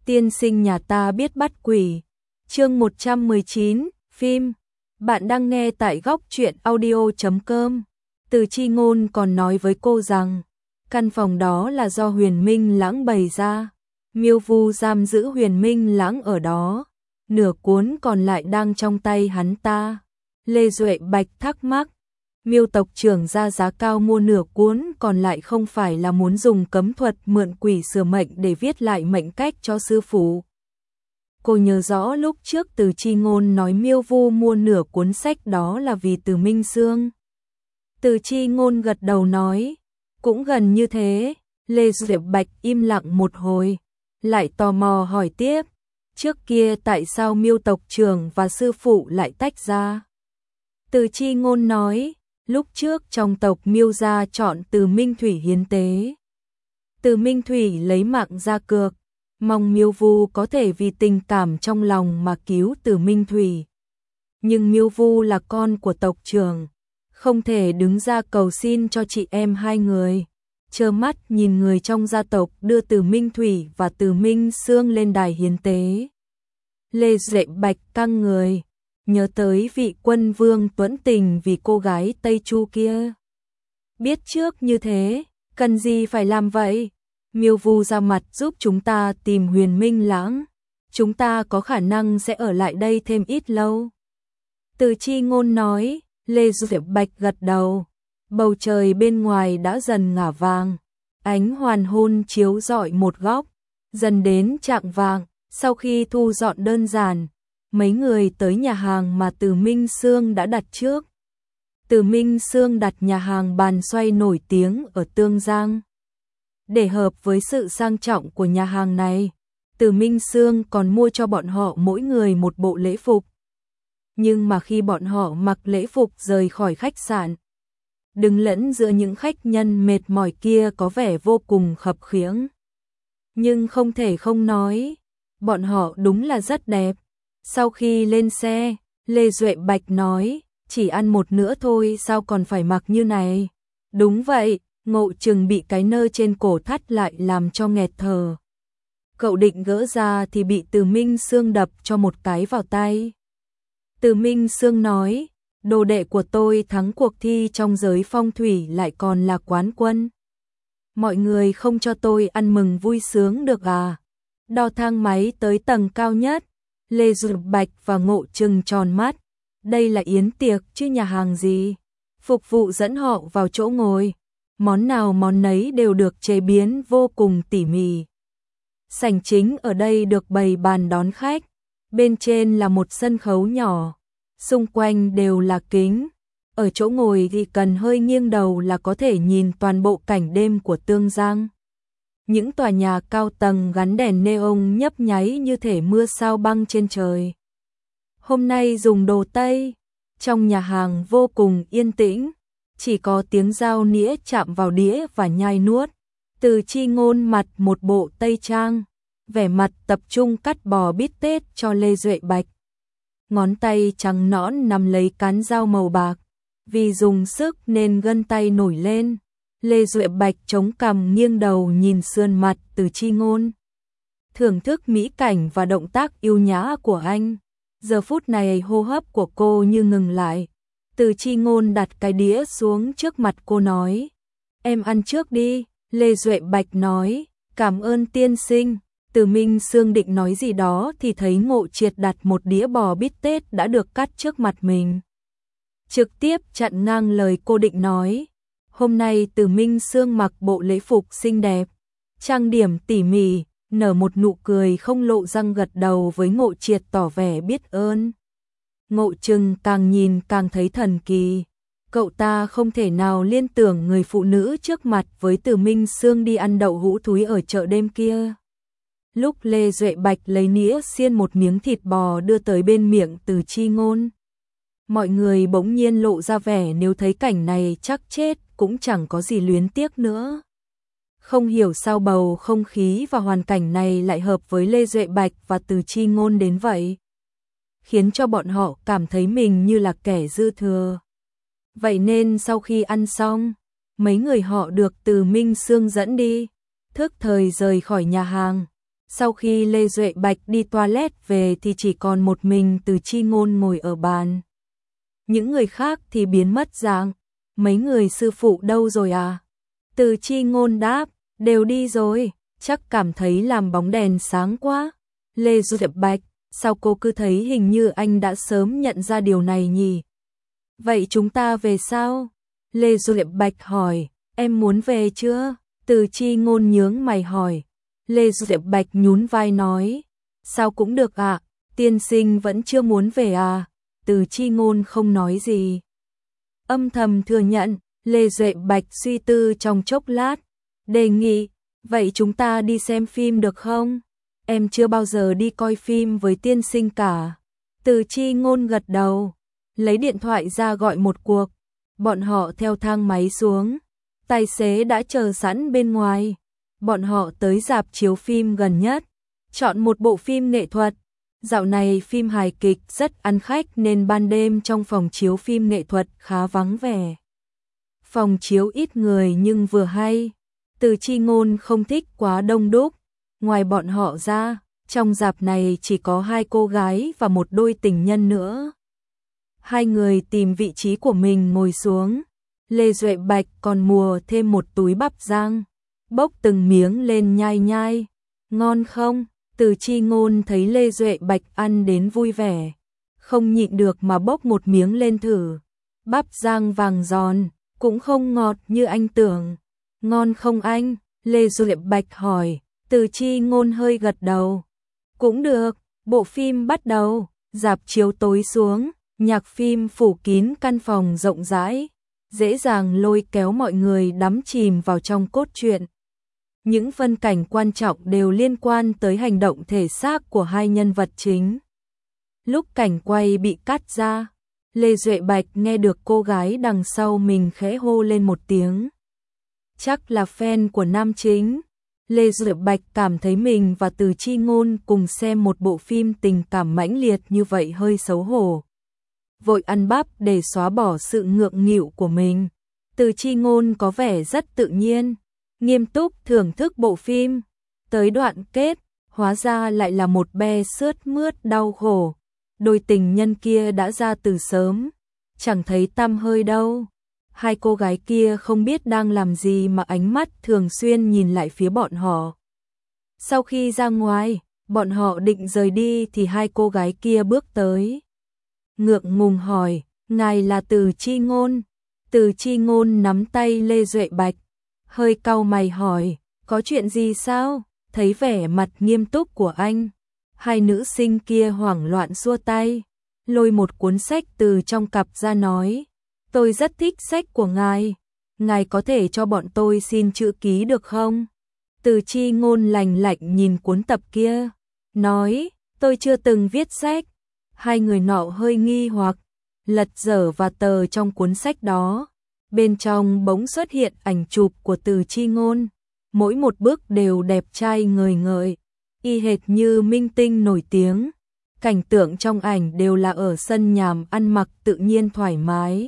Tiên sinh nhà ta biết bắt quỷ. Chương 119, phim. Bạn đang nghe tại góc truyện audio.com. Từ Chi Ngôn còn nói với cô rằng, căn phòng đó là do Huyền Minh Lãng bày ra. Miêu Vu giam giữ Huyền Minh Lãng ở đó, nửa cuốn còn lại đang trong tay hắn ta. Lê Duệ Bạch thắc mắc, Miêu tộc trưởng ra giá cao mua nửa cuốn còn lại không phải là muốn dùng cấm thuật mượn quỷ sửa mệnh để viết lại mệnh cách cho sư phụ. Cô nhớ rõ lúc trước Từ Chi Ngôn nói Miêu Vu mua nửa cuốn sách đó là vì Từ Minh Xương. Từ Chi Ngôn gật đầu nói, cũng gần như thế. Lê Duệ Bạch im lặng một hồi, lại tò mò hỏi tiếp, trước kia tại sao Miêu tộc trưởng và sư phụ lại tách ra? Từ Chi Ngôn nói, lúc trước trong tộc Miêu gia chọn Từ Minh Thủy hiến tế. Từ Minh Thủy lấy mạng ra cược, mong Miêu Vu có thể vì tình cảm trong lòng mà cứu Từ Minh Thủy. Nhưng Miêu Vu là con của tộc trưởng, không thể đứng ra cầu xin cho chị em hai người, trơ mắt nhìn người trong gia tộc đưa Từ Minh Thủy và Từ Minh Xương lên đài hiến tế. Lê Duệ Bạch căng người, nhớ tới vị quân vương tuẫn tình vì cô gái Tây Chu kia. Biết trước như thế, cần gì phải làm vậy? Miêu Vu ra mặt giúp chúng ta tìm Huyền Minh Lãng, chúng ta có khả năng sẽ ở lại đây thêm ít lâu. Từ Chi Ngôn nói. Lê Duệ Bạch gật đầu. Bầu trời bên ngoài đã dần ngả vàng, ánh hoàng hôn chiếu rọi một góc. Dần đến chạng vạng, sau khi thu dọn đơn giản, mấy người tới nhà hàng mà Từ Minh Xương đã đặt trước. Từ Minh Xương đặt nhà hàng bàn xoay nổi tiếng ở Tương Giang. Để hợp với sự sang trọng của nhà hàng này, Từ Minh Xương còn mua cho bọn họ mỗi người một bộ lễ phục. Nhưng mà khi bọn họ mặc lễ phục rời khỏi khách sạn, đứng lẫn giữa những khách nhân mệt mỏi kia có vẻ vô cùng khập khiễng. Nhưng không thể không nói, bọn họ đúng là rất đẹp. Sau khi lên xe, Lê Duệ Bạch nói, chỉ ăn một nữa thôi sao còn phải mặc như này. Đúng vậy, Ngộ Chừng bị cái nơ trên cổ thắt lại làm cho nghẹt thở. Cậu định gỡ ra thì bị Từ Minh Xương đập cho một cái vào tay. Từ Minh Xương nói, đồ đệ của tôi thắng cuộc thi trong giới phong thủy lại còn là quán quân. Mọi người không cho tôi ăn mừng vui sướng được à? Đo thang máy tới tầng cao nhất, Lê Duệ Bạch và Ngộ Chừng tròn mắt. Đây là yến tiệc chứ nhà hàng gì? Phục vụ dẫn họ vào chỗ ngồi, món nào món nấy đều được chế biến vô cùng tỉ mỉ. Sảnh chính ở đây được bày bàn đón khách. Bên trên là một sân khấu nhỏ, xung quanh đều là kính. Ở chỗ ngồi thì cần hơi nghiêng đầu là có thể nhìn toàn bộ cảnh đêm của Tương Giang. Những tòa nhà cao tầng gắn đèn neon nhấp nháy như thể mưa sao băng trên trời. Hôm nay dùng đồ Tây, trong nhà hàng vô cùng yên tĩnh, chỉ có tiếng dao nĩa chạm vào đĩa và nhai nuốt. Từ Chi Ngôn mặc một bộ tây trang, vẻ mặt tập trung cắt bò bít tết cho Lê Duệ Bạch. Ngón tay trắng nõn nắm lấy cán dao màu bạc, vì dùng sức nên gân tay nổi lên. Lê Duệ Bạch chống cằm nghiêng đầu nhìn sườn mặt Từ Chi Ngôn, thưởng thức mỹ cảnh và động tác yêu nhã của anh. Giờ phút này hô hấp của cô như ngừng lại. Từ Chi Ngôn đặt cái đĩa xuống trước mặt cô nói, em ăn trước đi. Lê Duệ Bạch nói, cảm ơn tiên sinh. Từ Minh Xương định nói gì đó thì thấy Ngộ Triệt đặt một đĩa bò bít tết đã được cắt trước mặt mình, trực tiếp chặn ngang lời cô định nói. Hôm nay Từ Minh Xương mặc bộ lễ phục xinh đẹp, trang điểm tỉ mỉ, nở một nụ cười không lộ răng gật đầu với Ngộ Triệt tỏ vẻ biết ơn. Ngộ Chừng càng nhìn càng thấy thần kỳ. Cậu ta không thể nào liên tưởng người phụ nữ trước mặt với Từ Minh Xương đi ăn đậu hũ thúi ở chợ đêm kia. Lúc Lê Duệ Bạch lấy nĩa xiên một miếng thịt bò đưa tới bên miệng Từ Chi Ngôn, mọi người bỗng nhiên lộ ra vẻ nếu thấy cảnh này chắc chết cũng chẳng có gì luyến tiếc nữa. Không hiểu sao bầu không khí và hoàn cảnh này lại hợp với Lê Duệ Bạch và Từ Chi Ngôn đến vậy, khiến cho bọn họ cảm thấy mình như là kẻ dư thừa. Vậy nên sau khi ăn xong, mấy người họ được Từ Minh Xương dẫn đi, thức thời rời khỏi nhà hàng. Sau khi Lê Duệ Bạch đi toilet về thì chỉ còn một mình Từ Chi Ngôn ngồi ở bàn. Những người khác thì biến mất dạng. Mấy người sư phụ đâu rồi à? Từ Chi Ngôn đáp, đều đi rồi, chắc cảm thấy làm bóng đèn sáng quá. Lê Duệ Bạch, sao cô cứ thấy hình như anh đã sớm nhận ra điều này nhỉ? Vậy chúng ta về sao? Lê Duệ Bạch hỏi, em muốn về chưa? Từ Chi Ngôn nhướng mày hỏi. Lê Duệ Bạch nhún vai nói, sao cũng được ạ, tiên sinh vẫn chưa muốn về à? Từ Chi Ngôn không nói gì. Âm thầm thừa nhận, Lê Duệ Bạch suy tư trong chốc lát, đề nghị, vậy chúng ta đi xem phim được không? Em chưa bao giờ đi coi phim với tiên sinh cả. Từ Chi Ngôn gật đầu, lấy điện thoại ra gọi một cuộc. Bọn họ theo thang máy xuống, tài xế đã chờ sẵn bên ngoài. Bọn họ tới rạp chiếu phim gần nhất, chọn một bộ phim nghệ thuật. Dạo này phim hài kịch rất ăn khách nên ban đêm trong phòng chiếu phim nghệ thuật khá vắng vẻ. Phòng chiếu ít người nhưng vừa hay. Từ Chi Ngôn không thích quá đông đúc. Ngoài bọn họ ra, trong rạp này chỉ có hai cô gái và một đôi tình nhân nữa. Hai người tìm vị trí của mình ngồi xuống. Lê Duệ Bạch còn mua thêm một túi bắp rang, bốc từng miếng lên nhai nhai. Ngon không? Từ Chi Ngôn thấy Lê Duệ Bạch ăn đến vui vẻ, không nhịn được mà bốc một miếng lên thử. Bắp rang vàng giòn, cũng không ngọt như anh tưởng. Ngon không anh? Lê Duệ Bạch hỏi. Từ Chi Ngôn hơi gật đầu. Cũng được. Bộ phim bắt đầu, rạp chiếu tối xuống, nhạc phim phủ kín căn phòng rộng rãi, dễ dàng lôi kéo mọi người đắm chìm vào trong cốt truyện. Những phân cảnh quan trọng đều liên quan tới hành động thể xác của hai nhân vật chính. Lúc cảnh quay bị cắt ra, Lê Duệ Bạch nghe được cô gái đằng sau mình khẽ hô lên một tiếng. Chắc là fan của nam chính. Lê Duệ Bạch cảm thấy mình và Từ Chi Ngôn cùng xem một bộ phim tình cảm mãnh liệt như vậy hơi xấu hổ. Vội ăn bắp để xóa bỏ sự ngượng nghịu của mình. Từ Chi Ngôn có vẻ rất tự nhiên, nghiêm túc thưởng thức bộ phim. Tới đoạn kết, hóa ra lại là một be sướt mướt đau khổ. Đôi tình nhân kia đã ra từ sớm, chẳng thấy tăm hơi đâu. Hai cô gái kia không biết đang làm gì mà ánh mắt thường xuyên nhìn lại phía bọn họ. Sau khi ra ngoài, bọn họ định rời đi thì hai cô gái kia bước tới. Ngượng ngùng hỏi, ngài là Từ Chi Ngôn? Từ Chi Ngôn nắm tay Lê Duệ Bạch, hơi cau mày hỏi, có chuyện gì sao? Thấy vẻ mặt nghiêm túc của anh, hai nữ sinh kia hoảng loạn xua tay, lôi một cuốn sách từ trong cặp ra nói, tôi rất thích sách của ngài có thể cho bọn tôi xin chữ ký được không? Từ Chi Ngôn lạnh lạnh nhìn cuốn tập kia, nói, tôi chưa từng viết sách. Hai người nọ hơi nghi hoặc, lật dở và tờ trong cuốn sách đó. Bên trong bỗng xuất hiện ảnh chụp của Từ Chi Ngôn, mỗi một bức đều đẹp trai ngời ngời, y hệt như minh tinh nổi tiếng. Cảnh tượng trong ảnh đều là ở sân nhàm ăn mặc tự nhiên thoải mái.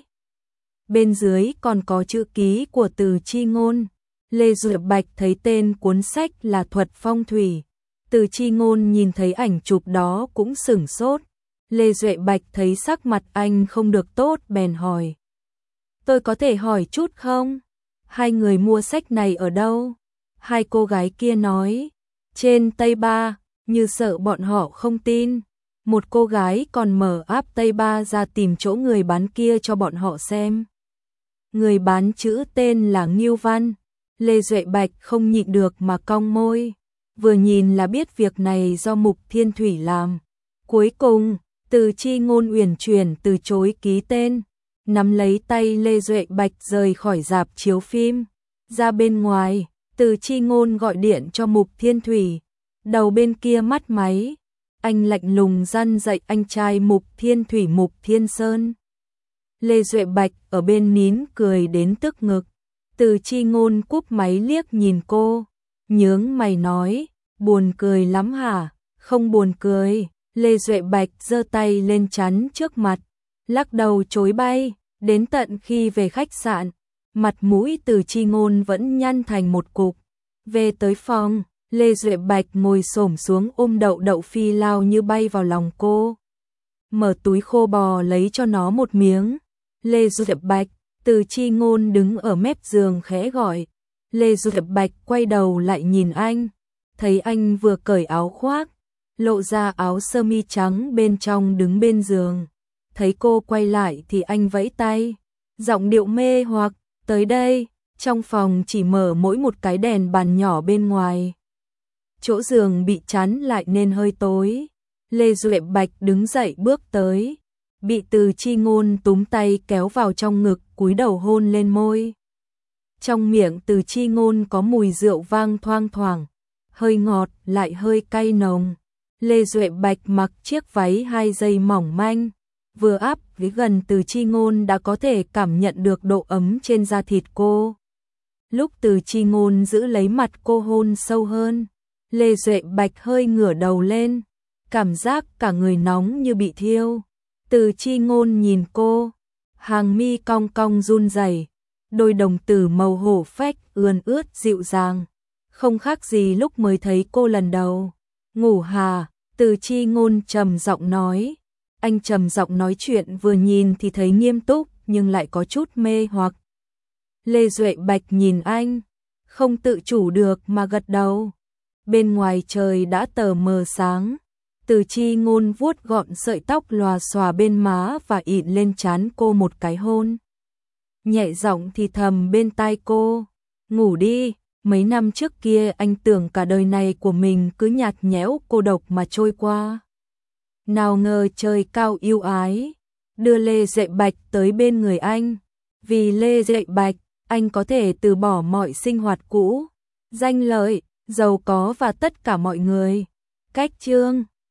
Bên dưới còn có chữ ký của Từ Chi Ngôn. Lê Duệ Bạch thấy tên cuốn sách là Thuật Phong Thủy. Từ Chi Ngôn nhìn thấy ảnh chụp đó cũng sửng sốt. Lê Duệ Bạch thấy sắc mặt anh không được tốt bèn hỏi. Tôi có thể hỏi chút không? Hai người mua sách này ở đâu? Hai cô gái kia nói. Trên Tây Ba, như sợ bọn họ không tin. Một cô gái còn mở app Tây Ba ra tìm chỗ người bán kia cho bọn họ xem. Người bán chữ tên là Ngưu Văn. Lê Duệ Bạch không nhịn được mà cong môi. Vừa nhìn là biết việc này do Mục Thiên Thủy làm. Cuối cùng, Từ Chi Ngôn uyển chuyển từ chối ký tên, nắm lấy tay Lê Duệ Bạch rời khỏi rạp chiếu phim. Ra bên ngoài, Từ Chi Ngôn gọi điện cho Mục Thiên Thủy. Đầu bên kia mắt máy, anh lạnh lùng răn dạy anh trai Mục Thiên Thủy Mục Thiên Sơn. Lê Duệ Bạch ở bên nín cười đến tức ngực. Từ Chi Ngôn cúp máy liếc nhìn cô, nhướng mày nói, buồn cười lắm hả? Không buồn cười. Lê Duệ Bạch giơ tay lên chắn trước mặt, lắc đầu chối bay. Đến tận khi về khách sạn, mặt mũi Từ Chi Ngôn vẫn nhăn thành một cục. Về tới phòng, Lê Duệ Bạch ngồi xổm xuống ôm Đậu Đậu phi lao như bay vào lòng cô. Mở túi khô bò lấy cho nó một miếng. Lê Duệ Bạch, Từ Chi Ngôn đứng ở mép giường khẽ gọi. Lê Duệ Bạch quay đầu lại nhìn anh, thấy anh vừa cởi áo khoác, lộ ra áo sơ mi trắng bên trong đứng bên giường. Thấy cô quay lại thì anh vẫy tay, giọng điệu mê hoặc, tới đây. Trong phòng chỉ mở mỗi một cái đèn bàn nhỏ bên ngoài. Chỗ giường bị chắn lại nên hơi tối. Lê Duệ Bạch đứng dậy bước tới, bị Từ Chi Ngôn túm tay kéo vào trong ngực, cúi đầu hôn lên môi. Trong miệng Từ Chi Ngôn có mùi rượu vang thoang thoảng, hơi ngọt lại hơi cay nồng. Lê Duệ Bạch mặc chiếc váy 2 dây mỏng manh, vừa áp với gần Từ Chi Ngôn đã có thể cảm nhận được độ ấm trên da thịt cô. Lúc Từ Chi Ngôn giữ lấy mặt cô hôn sâu hơn, Lê Duệ Bạch hơi ngửa đầu lên, cảm giác cả người nóng như bị thiêu. Từ Chi Ngôn nhìn cô, hàng mi cong cong run rẩy, đôi đồng tử màu hổ phách ươn ướt dịu dàng, không khác gì lúc mới thấy cô lần đầu. Ngủ hà, Từ Chi Ngôn trầm giọng nói. Anh trầm giọng nói chuyện vừa nhìn thì thấy nghiêm túc nhưng lại có chút mê hoặc. Lê Duệ Bạch nhìn anh, không tự chủ được mà gật đầu. Bên ngoài trời đã tờ mờ sáng. Từ Chi Ngôn vuốt gọn sợi tóc lòa xòa bên má và ịn lên trán cô một cái hôn. Nhẹ giọng thì thầm bên tai cô, ngủ đi. Mấy năm trước kia anh tưởng cả đời này của mình cứ nhạt nhẽo cô độc mà trôi qua. Nào ngờ trời cao yêu ái, đưa Lê Duệ Bạch tới bên người anh. Vì Lê Duệ Bạch, anh có thể từ bỏ mọi sinh hoạt cũ, danh lợi, giàu có và tất cả mọi người. Cách chương